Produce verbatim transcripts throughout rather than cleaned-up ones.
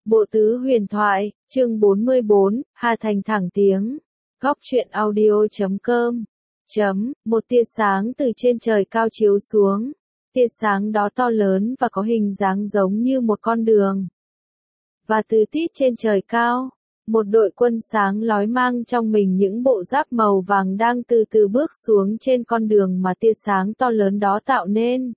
Bộ tứ huyền thoại, chương bốn mươi bốn, Hà Thành thẳng tiếng. Góc truyện audio chấm com. Chấm, một tia sáng từ trên trời cao chiếu xuống. Tia sáng đó to lớn và có hình dáng giống như một con đường. Và từ tít trên trời cao, một đội quân sáng lói mang trong mình những bộ giáp màu vàng đang từ từ bước xuống trên con đường mà tia sáng to lớn đó tạo nên.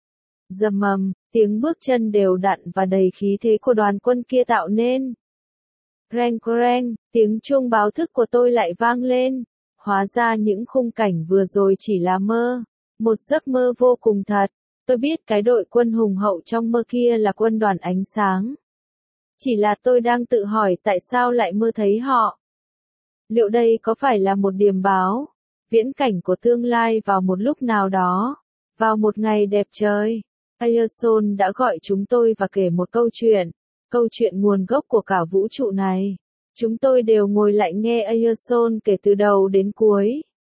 Rầm ầm, tiếng bước chân đều đặn và đầy khí thế của đoàn quân kia tạo nên. Reng reng, tiếng chuông báo thức của tôi lại vang lên. Hóa ra những khung cảnh vừa rồi chỉ là mơ, một giấc mơ vô cùng thật. Tôi biết cái đội quân hùng hậu trong mơ kia là quân đoàn ánh sáng. Chỉ là tôi đang tự hỏi tại sao lại mơ thấy họ. Liệu đây có phải là một điềm báo, viễn cảnh của tương lai vào một lúc nào đó, vào một ngày đẹp trời? Aerosol đã gọi chúng tôi và kể một câu chuyện, câu chuyện nguồn gốc của cả vũ trụ này. Chúng tôi đều ngồi lại nghe Aerosol kể từ đầu đến cuối.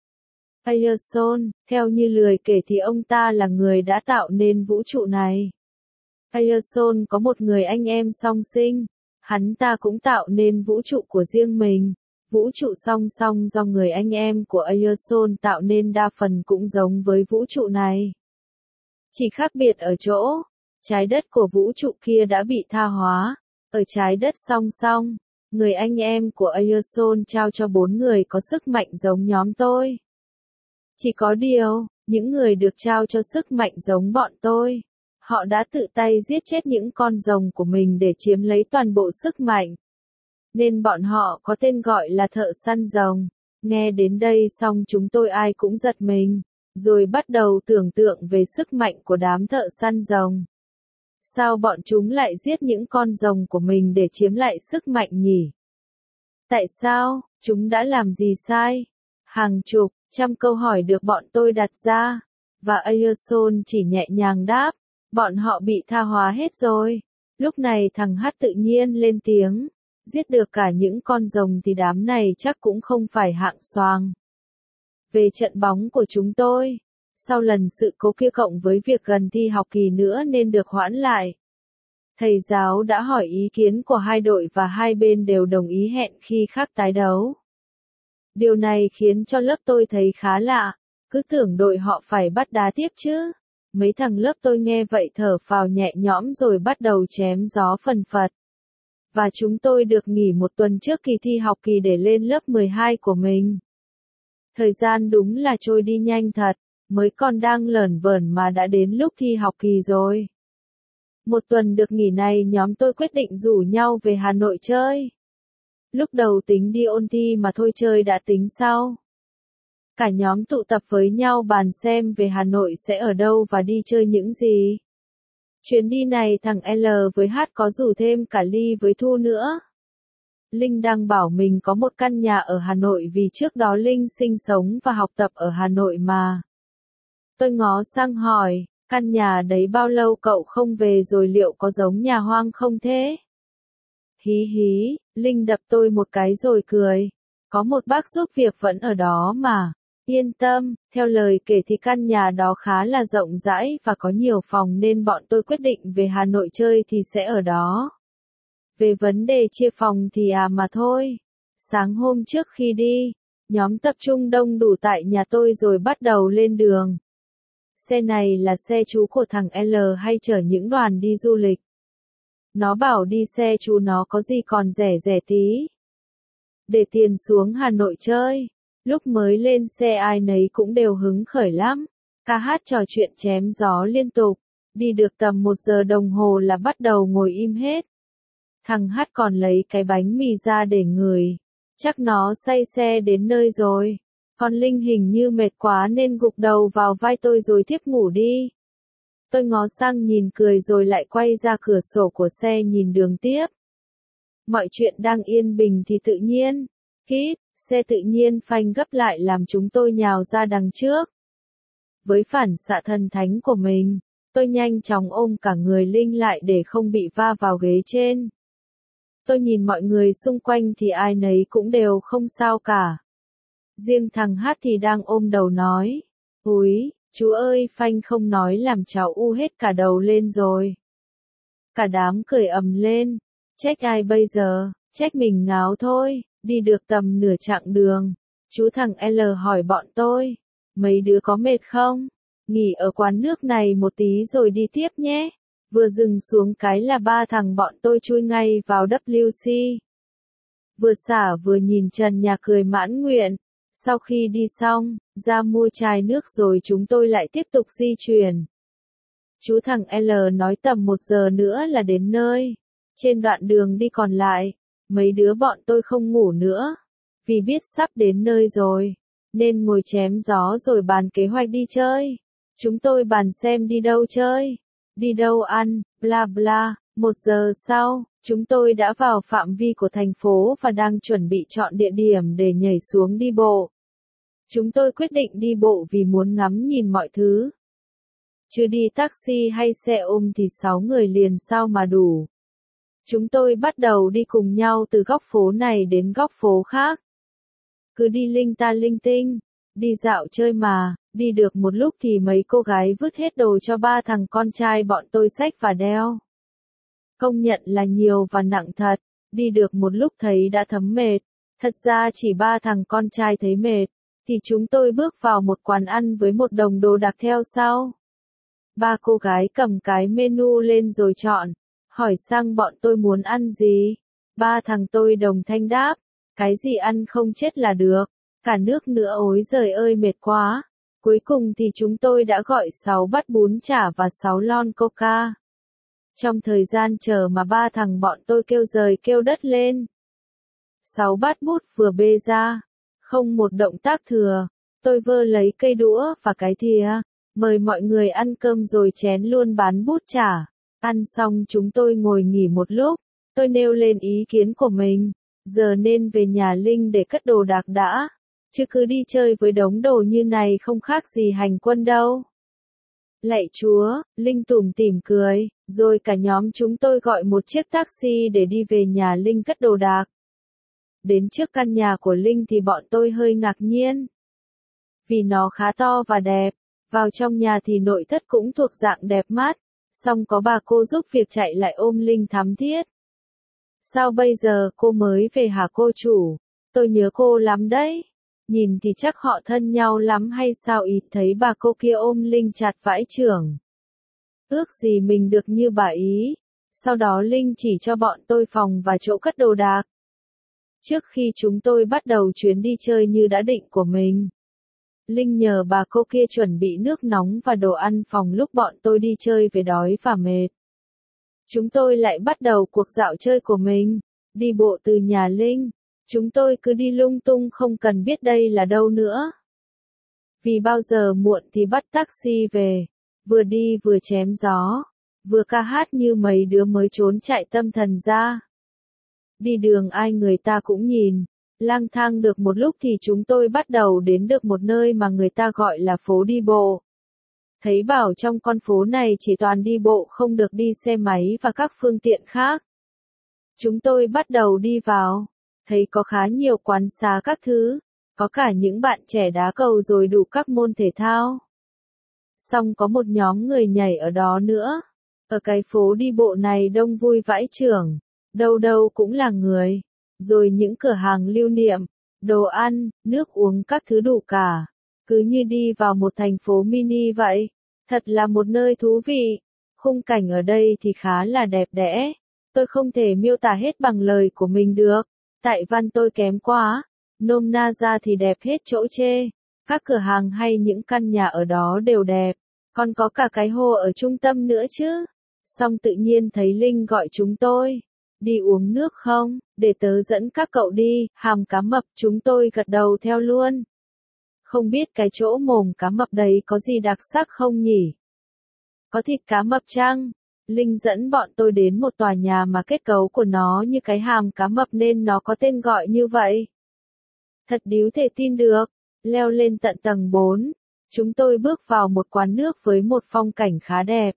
Aerosol, theo như lời kể thì ông ta là người đã tạo nên vũ trụ này. Aerosol có một người anh em song sinh, hắn ta cũng tạo nên vũ trụ của riêng mình. Vũ trụ song song do người anh em của Aerosol tạo nên đa phần cũng giống với vũ trụ này. Chỉ khác biệt ở chỗ, trái đất của vũ trụ kia đã bị tha hóa. Ở trái đất song song, người anh em của Aerosol trao cho bốn người có sức mạnh giống nhóm tôi. Chỉ có điều, những người được trao cho sức mạnh giống bọn tôi, họ đã tự tay giết chết những con rồng của mình để chiếm lấy toàn bộ sức mạnh. Nên bọn họ có tên gọi là thợ săn rồng. Nghe đến đây xong chúng tôi ai cũng giật mình, rồi bắt đầu tưởng tượng về sức mạnh của đám thợ săn rồng. Sao bọn chúng lại giết những con rồng của mình để chiếm lại sức mạnh nhỉ? Tại sao? Chúng đã làm gì sai? Hàng chục, trăm câu hỏi được bọn tôi đặt ra. Và Aerosol chỉ nhẹ nhàng đáp, bọn họ bị tha hóa hết rồi. Lúc này thằng Hát tự nhiên lên tiếng, giết được cả những con rồng thì đám này chắc cũng không phải hạng xoàng. Về trận bóng của chúng tôi, sau lần sự cố kia cộng với việc gần thi học kỳ nữa nên được hoãn lại, thầy giáo đã hỏi ý kiến của hai đội và hai bên đều đồng ý hẹn khi khác tái đấu. Điều này khiến cho lớp tôi thấy khá lạ, cứ tưởng đội họ phải bắt đá tiếp chứ. Mấy thằng lớp tôi nghe vậy thở phào nhẹ nhõm rồi bắt đầu chém gió phần phật. Và chúng tôi được nghỉ một tuần trước kỳ thi học kỳ để lên lớp mười hai của mình. Thời gian đúng là trôi đi nhanh thật, mới còn đang lởn vởn mà đã đến lúc thi học kỳ rồi. Một tuần được nghỉ này nhóm tôi quyết định rủ nhau về Hà Nội chơi. Lúc đầu tính đi ôn thi mà thôi chơi đã tính sau. Cả nhóm tụ tập với nhau bàn xem về Hà Nội sẽ ở đâu và đi chơi những gì. Chuyến đi này thằng L với H có rủ thêm cả Ly với Thu nữa. Linh đang bảo mình có một căn nhà ở Hà Nội vì trước đó Linh sinh sống và học tập ở Hà Nội mà. Tôi ngó sang hỏi, căn nhà đấy bao lâu cậu không về rồi liệu có giống nhà hoang không thế? Hí hí, Linh đập tôi một cái rồi cười. Có một bác giúp việc vẫn ở đó mà. Yên tâm, theo lời kể thì căn nhà đó khá là rộng rãi và có nhiều phòng nên bọn tôi quyết định về Hà Nội chơi thì sẽ ở đó. Về vấn đề chia phòng thì à mà thôi. Sáng hôm trước khi đi, nhóm tập trung đông đủ tại nhà tôi rồi bắt đầu lên đường. Xe này là xe chú của thằng L hay chở những đoàn đi du lịch. Nó bảo đi xe chú nó có gì còn rẻ rẻ tí. Để tiền xuống Hà Nội chơi. Lúc mới lên xe ai nấy cũng đều hứng khởi lắm. Ca hát trò chuyện chém gió liên tục. Đi được tầm một giờ đồng hồ là bắt đầu ngồi im hết. Thằng Hát còn lấy cái bánh mì ra để ngửi. Chắc nó say xe đến nơi rồi. Còn Linh hình như mệt quá nên gục đầu vào vai tôi rồi thiếp ngủ đi. Tôi ngó sang nhìn cười rồi lại quay ra cửa sổ của xe nhìn đường tiếp. Mọi chuyện đang yên bình thì tự nhiên, kít, xe tự nhiên phanh gấp lại làm chúng tôi nhào ra đằng trước. Với phản xạ thần thánh của mình, tôi nhanh chóng ôm cả người Linh lại để không bị va vào ghế trên. Tôi nhìn mọi người xung quanh thì ai nấy cũng đều không sao cả. Riêng thằng Hát thì đang ôm đầu nói, úi, chú ơi phanh không nói làm cháu u hết cả đầu lên rồi. Cả đám cười ầm lên, Trách ai bây giờ, trách mình ngáo thôi, đi được tầm nửa chặng đường. Chú thằng L hỏi bọn tôi, mấy đứa có mệt không? Nghỉ ở quán nước này một tí rồi đi tiếp nhé. Vừa dừng xuống cái là ba thằng bọn tôi chui ngay vào W C. Vừa xả vừa nhìn trần nhà cười mãn nguyện. Sau khi đi xong, ra mua chai nước rồi chúng tôi lại tiếp tục di chuyển. Chú thằng L nói tầm một giờ nữa là đến nơi. Trên đoạn đường đi còn lại, mấy đứa bọn tôi không ngủ nữa. Vì biết sắp đến nơi rồi, nên ngồi chém gió rồi bàn kế hoạch đi chơi. Chúng tôi bàn xem đi đâu chơi, đi đâu ăn, bla bla. Một giờ sau, chúng tôi đã vào phạm vi của thành phố và đang chuẩn bị chọn địa điểm để nhảy xuống đi bộ. Chúng tôi quyết định đi bộ vì muốn ngắm nhìn mọi thứ. Chứ đi taxi hay xe ôm thì sáu người liền sao mà đủ. Chúng tôi bắt đầu đi cùng nhau từ góc phố này đến góc phố khác. Cứ đi linh ta linh tinh, đi dạo chơi mà, đi được một lúc thì mấy cô gái vứt hết đồ cho ba thằng con trai bọn tôi xách và đeo. Công nhận là nhiều và nặng thật, đi được một lúc thấy đã thấm mệt. Thật ra chỉ ba thằng con trai thấy mệt, thì chúng tôi bước vào một quán ăn với một đồng đồ đặc theo sau. Ba cô gái cầm cái menu lên rồi chọn, hỏi sang bọn tôi muốn ăn gì. Ba thằng tôi đồng thanh đáp, cái gì ăn không chết là được, cả nước nữa ối giời ơi mệt quá. Cuối cùng thì chúng tôi đã gọi sáu bát bún chả và sáu lon coca. Trong thời gian chờ mà ba thằng bọn tôi kêu giời kêu đất lên. Sáu bát bút vừa bê ra, không một động tác thừa, tôi vơ lấy cây đũa và cái thìa, mời mọi người ăn cơm rồi chén luôn bán bút chả. Ăn xong chúng tôi ngồi nghỉ một lúc, tôi nêu lên ý kiến của mình, giờ nên về nhà Linh để cất đồ đạc đã, chứ cứ đi chơi với đống đồ như này không khác gì hành quân đâu. Lạy Chúa, Linh tủm tỉm cười, rồi cả nhóm chúng tôi gọi một chiếc taxi để đi về nhà Linh cất đồ đạc. Đến trước căn nhà của Linh thì bọn tôi hơi ngạc nhiên. Vì nó khá to và đẹp, vào trong nhà thì nội thất cũng thuộc dạng đẹp mắt, xong có bà cô giúp việc chạy lại ôm Linh thắm thiết. Sao bây giờ cô mới về hả cô chủ? Tôi nhớ cô lắm đấy. Nhìn thì chắc họ thân nhau lắm hay sao ý, thấy bà cô kia ôm Linh chặt vãi chưởng. Ước gì mình được như bà ý. Sau đó Linh chỉ cho bọn tôi phòng và chỗ cất đồ đạc. Trước khi chúng tôi bắt đầu chuyến đi chơi như đã định của mình, Linh nhờ bà cô kia chuẩn bị nước nóng và đồ ăn phòng lúc bọn tôi đi chơi về đói và mệt. Chúng tôi lại bắt đầu cuộc dạo chơi của mình, đi bộ từ nhà Linh. Chúng tôi cứ đi lung tung không cần biết đây là đâu nữa. Vì bao giờ muộn thì bắt taxi về, vừa đi vừa chém gió, vừa ca hát như mấy đứa mới trốn chạy tâm thần ra. Đi đường ai người ta cũng nhìn, lang thang được một lúc thì chúng tôi bắt đầu đến được một nơi mà người ta gọi là phố đi bộ. Thấy bảo trong con phố này chỉ toàn đi bộ không được đi xe máy và các phương tiện khác. Chúng tôi bắt đầu đi vào, thấy có khá nhiều quán xá các thứ, có cả những bạn trẻ đá cầu rồi đủ các môn thể thao. Xong có một nhóm người nhảy ở đó nữa. Ở cái phố đi bộ này đông vui vãi chưởng, đâu đâu cũng là người, rồi những cửa hàng lưu niệm, đồ ăn, nước uống các thứ đủ cả. Cứ như đi vào một thành phố mini vậy, thật là một nơi thú vị. Khung cảnh ở đây thì khá là đẹp đẽ, tôi không thể miêu tả hết bằng lời của mình được, tại văn tôi kém quá, nôm na ra thì đẹp hết chỗ chê. Các cửa hàng hay những căn nhà ở đó đều đẹp, còn có cả cái hồ ở trung tâm nữa chứ. Xong tự nhiên thấy Linh gọi chúng tôi, đi uống nước không, để tớ dẫn các cậu đi, hàm cá mập, chúng tôi gật đầu theo luôn. Không biết cái chỗ mồm cá mập đấy có gì đặc sắc không nhỉ? Có thịt cá mập chăng? Linh dẫn bọn tôi đến một tòa nhà mà kết cấu của nó như cái hàm cá mập nên nó có tên gọi như vậy. Thật điếu thể tin được. Leo lên tận tầng bốn, chúng tôi bước vào một quán nước với một phong cảnh khá đẹp.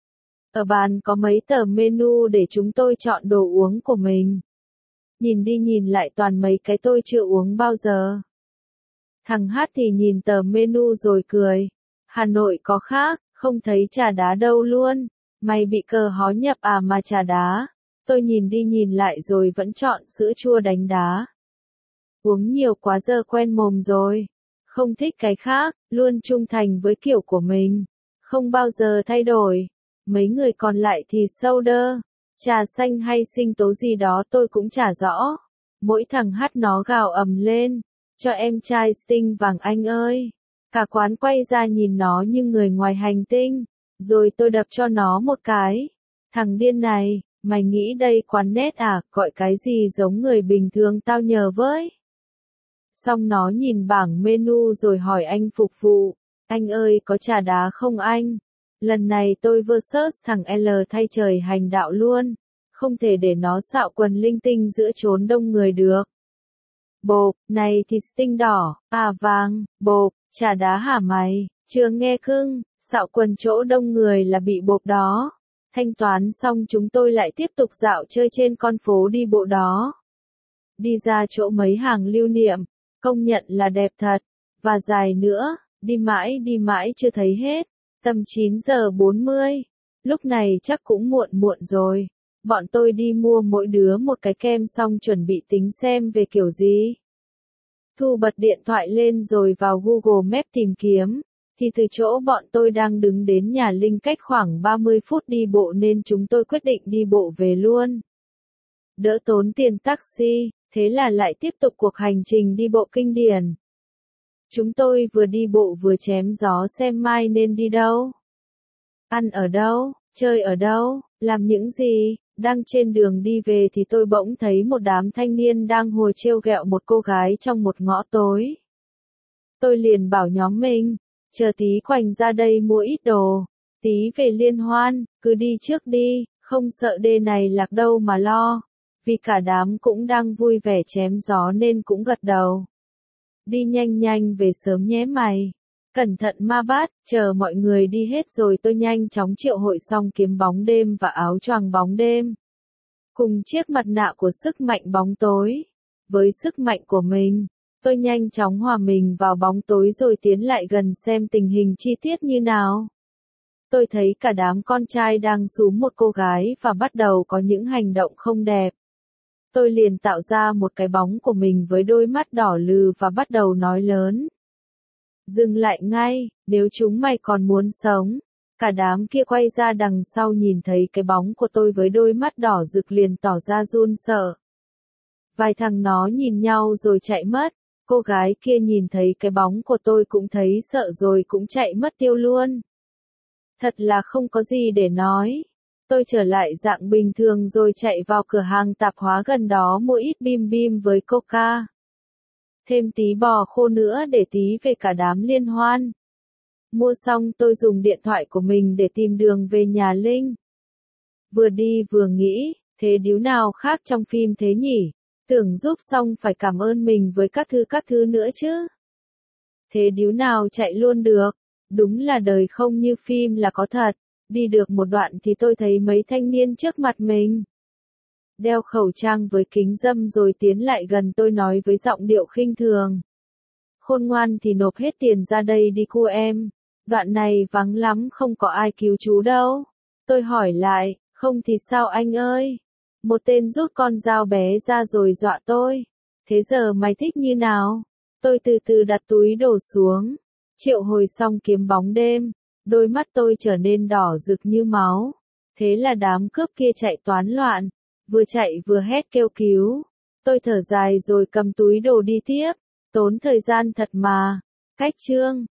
Ở bàn có mấy tờ menu để chúng tôi chọn đồ uống của mình. Nhìn đi nhìn lại toàn mấy cái tôi chưa uống bao giờ. Thằng Hát thì nhìn tờ menu rồi cười. Hà Nội có khác, không thấy trà đá đâu luôn. Mày bị cờ hó nhập à mà trà đá. Tôi nhìn đi nhìn lại rồi vẫn chọn sữa chua đánh đá. Uống nhiều quá giờ quen mồm rồi. Không thích cái khác, luôn trung thành với kiểu của mình. Không bao giờ thay đổi. Mấy người còn lại thì soda, trà xanh hay sinh tố gì đó tôi cũng chả rõ. Mỗi thằng hát nó gào ầm lên. Cho em trai Sting vàng anh ơi. Cả quán quay ra nhìn nó như người ngoài hành tinh. Rồi tôi đập cho nó một cái. Thằng điên này, mày nghĩ đây quán nét à, gọi cái gì giống người bình thường tao nhờ với. Xong nó nhìn bảng menu rồi hỏi anh phục vụ. Anh ơi có trà đá không anh? Lần này tôi versus thằng L thay trời hành đạo luôn. Không thể để nó xạo quần linh tinh giữa chốn đông người được. Bộp, này thì Sting đỏ, à vàng, bộp, trà đá hả mày? Chưa nghe cưng, xạo quần chỗ đông người là bị bộp đó. Thanh toán xong chúng tôi lại tiếp tục dạo chơi trên con phố đi bộ đó. Đi ra chỗ mấy hàng lưu niệm, công nhận là đẹp thật, và dài nữa, đi mãi đi mãi chưa thấy hết. Tầm chín giờ bốn mươi, lúc này chắc cũng muộn muộn rồi. Bọn tôi đi mua mỗi đứa một cái kem xong chuẩn bị tính xem về kiểu gì. Thu bật điện thoại lên rồi vào Google Maps tìm kiếm, thì từ chỗ bọn tôi đang đứng đến nhà Linh cách khoảng ba mươi phút đi bộ nên chúng tôi quyết định đi bộ về luôn. Đỡ tốn tiền taxi, thế là lại tiếp tục cuộc hành trình đi bộ kinh điển. Chúng tôi vừa đi bộ vừa chém gió xem mai nên đi đâu. Ăn ở đâu, chơi ở đâu, làm những gì. Đang trên đường đi về thì tôi bỗng thấy một đám thanh niên đang hồi trêu ghẹo một cô gái trong một ngõ tối. Tôi liền bảo nhóm mình, chờ tí khoảnh ra đây mua ít đồ, tí về liên hoan, cứ đi trước đi, không sợ đê này lạc đâu mà lo. Vì cả đám cũng đang vui vẻ chém gió nên cũng gật đầu. Đi nhanh nhanh về sớm nhé mày. Cẩn thận ma bát, chờ mọi người đi hết rồi tôi nhanh chóng triệu hội xong kiếm bóng đêm và áo choàng bóng đêm. Cùng chiếc mặt nạ của sức mạnh bóng tối. Với sức mạnh của mình, tôi nhanh chóng hòa mình vào bóng tối rồi tiến lại gần xem tình hình chi tiết như nào. Tôi thấy cả đám con trai đang xúm một cô gái và bắt đầu có những hành động không đẹp. Tôi liền tạo ra một cái bóng của mình với đôi mắt đỏ lừ và bắt đầu nói lớn. Dừng lại ngay, nếu chúng mày còn muốn sống. Cả đám kia quay ra đằng sau nhìn thấy cái bóng của tôi với đôi mắt đỏ rực liền tỏ ra run sợ. Vài thằng nó nhìn nhau rồi chạy mất. Cô gái kia nhìn thấy cái bóng của tôi cũng thấy sợ rồi cũng chạy mất tiêu luôn. Thật là không có gì để nói. Tôi trở lại dạng bình thường rồi chạy vào cửa hàng tạp hóa gần đó mua ít bim bim với coca. Thêm tí bò khô nữa để tí về cả đám liên hoan. Mua xong tôi dùng điện thoại của mình để tìm đường về nhà Linh. Vừa đi vừa nghĩ, thế điếu nào khác trong phim thế nhỉ? Tưởng giúp xong phải cảm ơn mình với các thứ các thứ nữa chứ. Thế điếu nào chạy luôn được? Đúng là đời không như phim là có thật. Đi được một đoạn thì tôi thấy mấy thanh niên trước mặt mình. Đeo khẩu trang với kính râm rồi tiến lại gần tôi nói với giọng điệu khinh thường. Khôn ngoan thì nộp hết tiền ra đây đi cu em. Đoạn này vắng lắm không có ai cứu chú đâu. Tôi hỏi lại, không thì sao anh ơi? Một tên rút con dao bé ra rồi dọa tôi. Thế giờ mày thích như nào? Tôi từ từ đặt túi đồ xuống. Triệu hồi xong kiếm bóng đêm. Đôi mắt tôi trở nên đỏ rực như máu. Thế là đám cướp kia chạy toán loạn. Vừa chạy vừa hét kêu cứu. Tôi thở dài rồi cầm túi đồ đi tiếp. Tốn thời gian thật mà. Cách chương